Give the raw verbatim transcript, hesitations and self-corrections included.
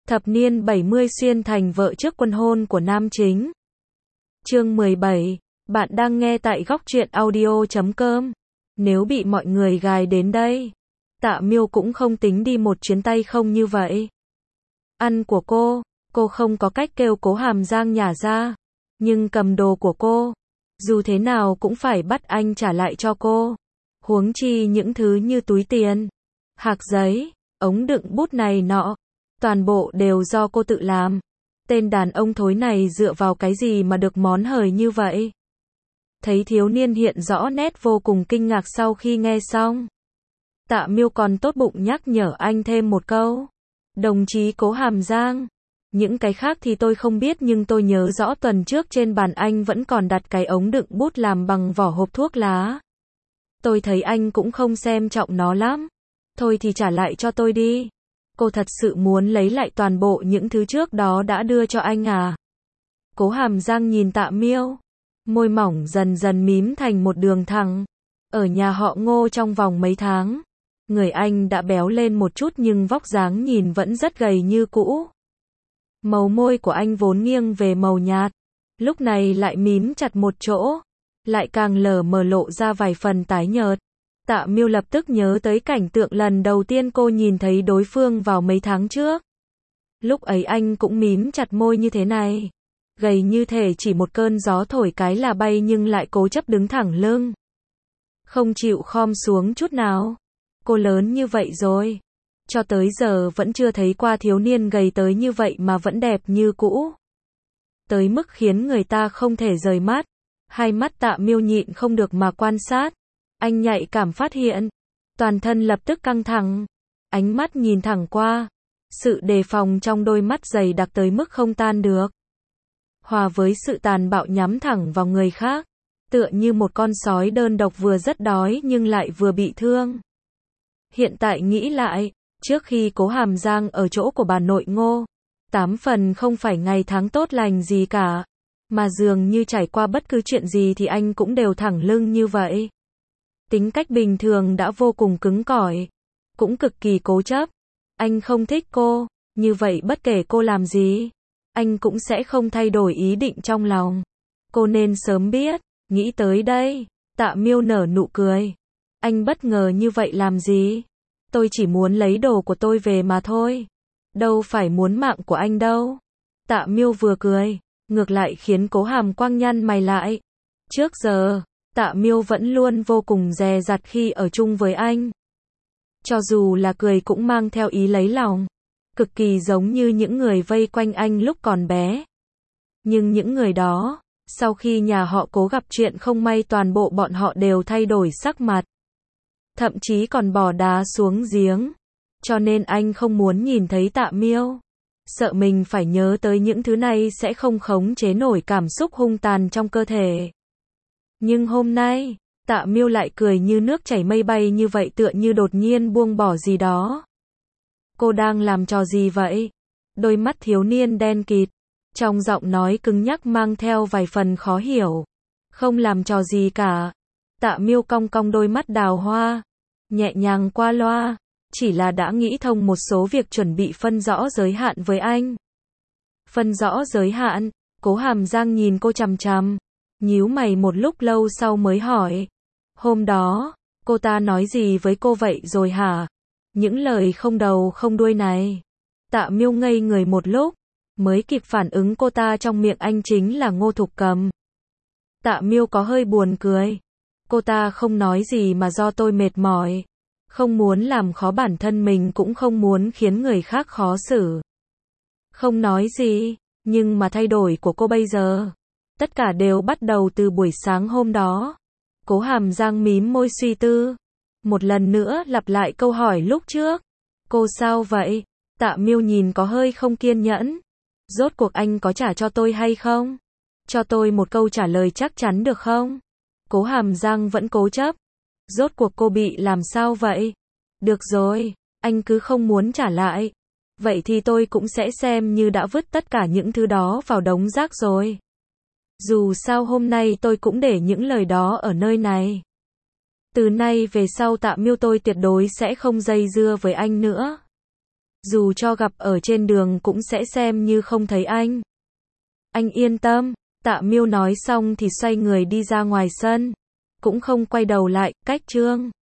Thập niên bảy mươi xuyên thành vợ trước quân hôn của nam chính. Chương mười bảy. Bạn đang nghe tại góc truyện audio chấm com. Nếu bị mọi người gài đến đây, Tạ Miêu cũng không tính đi một chuyến tay không như vậy. Ăn của cô, cô không có cách kêu Cố Hàm Giang nhả ra, nhưng cầm đồ của cô, dù thế nào cũng phải bắt anh trả lại cho cô. Huống chi những thứ như túi tiền, hạc giấy, ống đựng bút này nọ, toàn bộ đều do cô tự làm. Tên đàn ông thối này dựa vào cái gì mà được món hời như vậy? Thấy thiếu niên hiện rõ nét vô cùng kinh ngạc sau khi nghe xong, Tạ Miêu còn tốt bụng nhắc nhở anh thêm một câu. Đồng chí Cố Hàm Giang, những cái khác thì tôi không biết nhưng tôi nhớ rõ tuần trước trên bàn anh vẫn còn đặt cái ống đựng bút làm bằng vỏ hộp thuốc lá. Tôi thấy anh cũng không xem trọng nó lắm. Thôi thì trả lại cho tôi đi. Cô thật sự muốn lấy lại toàn bộ những thứ trước đó đã đưa cho anh à? Cố Hàm Giang nhìn Tạ Miêu, môi mỏng dần dần mím thành một đường thẳng. Ở nhà họ Ngô trong vòng mấy tháng, người anh đã béo lên một chút nhưng vóc dáng nhìn vẫn rất gầy như cũ. Màu môi của anh vốn nghiêng về màu nhạt, lúc này lại mím chặt một chỗ, lại càng lờ mờ lộ ra vài phần tái nhợt. Tạ Miêu lập tức nhớ tới cảnh tượng lần đầu tiên cô nhìn thấy đối phương vào mấy tháng trước. Lúc ấy anh cũng mím chặt môi như thế này, gầy như thể chỉ một cơn gió thổi cái là bay nhưng lại cố chấp đứng thẳng lưng, không chịu khom xuống chút nào. Cô lớn như vậy rồi, cho tới giờ vẫn chưa thấy qua thiếu niên gầy tới như vậy mà vẫn đẹp như cũ, tới mức khiến người ta không thể rời mắt. Hai mắt Tạ Miêu nhịn không được mà quan sát. Anh nhạy cảm phát hiện, toàn thân lập tức căng thẳng, ánh mắt nhìn thẳng qua, sự đề phòng trong đôi mắt dày đặc tới mức không tan được, hòa với sự tàn bạo nhắm thẳng vào người khác, tựa như một con sói đơn độc vừa rất đói nhưng lại vừa bị thương. Hiện tại nghĩ lại, trước khi Cố Hàm Giang ở chỗ của bà nội Ngô, tám phần không phải ngày tháng tốt lành gì cả, mà dường như trải qua bất cứ chuyện gì thì anh cũng đều thẳng lưng như vậy. Tính cách bình thường đã vô cùng cứng cỏi, cũng cực kỳ cố chấp. Anh không thích cô, như vậy bất kể cô làm gì, anh cũng sẽ không thay đổi ý định trong lòng. Cô nên sớm biết. Nghĩ tới đây, Tạ Miêu nở nụ cười. Anh bất ngờ như vậy làm gì? Tôi chỉ muốn lấy đồ của tôi về mà thôi, đâu phải muốn mạng của anh đâu. Tạ Miêu vừa cười, ngược lại khiến Cố Hàm Quang nhăn mày lại. Trước giờ, Tạ Miêu vẫn luôn vô cùng dè dặt khi ở chung với anh. Cho dù là cười cũng mang theo ý lấy lòng, cực kỳ giống như những người vây quanh anh lúc còn bé. Nhưng những người đó, sau khi nhà họ Cố gặp chuyện không may toàn bộ bọn họ đều thay đổi sắc mặt, thậm chí còn bỏ đá xuống giếng. Cho nên anh không muốn nhìn thấy Tạ Miêu, sợ mình phải nhớ tới những thứ này sẽ không khống chế nổi cảm xúc hung tàn trong cơ thể. Nhưng hôm nay, Tạ Miêu lại cười như nước chảy mây bay như vậy, tựa như đột nhiên buông bỏ gì đó. Cô đang làm trò gì vậy? Đôi mắt thiếu niên đen kịt, trong giọng nói cứng nhắc mang theo vài phần khó hiểu. Không làm trò gì cả. Tạ Miêu cong cong đôi mắt đào hoa, nhẹ nhàng qua loa, chỉ là đã nghĩ thông một số việc, chuẩn bị phân rõ giới hạn với anh. Phân rõ giới hạn? Cố Hàm Giang nhìn cô chằm chằm, nhíu mày một lúc lâu sau mới hỏi. Hôm đó, cô ta nói gì với cô vậy rồi hả? Những lời không đầu không đuôi này. Tạ Miêu ngây người một lúc, mới kịp phản ứng cô ta trong miệng anh chính là Ngô Thục Cầm. Tạ Miêu có hơi buồn cười. Cô ta không nói gì mà do tôi mệt mỏi, không muốn làm khó bản thân mình cũng không muốn khiến người khác khó xử. Không nói gì, nhưng mà thay đổi của cô bây giờ, tất cả đều bắt đầu từ buổi sáng hôm đó. Cố Hàm Giang mím môi suy tư, một lần nữa lặp lại câu hỏi lúc trước. Cô sao vậy? Tạ Miêu nhìn có hơi không kiên nhẫn. Rốt cuộc anh có trả cho tôi hay không? Cho tôi một câu trả lời chắc chắn được không? Cố Hàm Giang vẫn cố chấp. Rốt cuộc cô bị làm sao vậy? Được rồi, anh cứ không muốn trả lại. Vậy thì tôi cũng sẽ xem như đã vứt tất cả những thứ đó vào đống rác rồi. Dù sao hôm nay tôi cũng để những lời đó ở nơi này. Từ nay về sau Tạ Miêu tôi tuyệt đối sẽ không dây dưa với anh nữa. Dù cho gặp ở trên đường cũng sẽ xem như không thấy anh. Anh yên tâm, Tạ Miêu nói xong thì xoay người đi ra ngoài sân. Cũng không quay đầu lại, cách Trương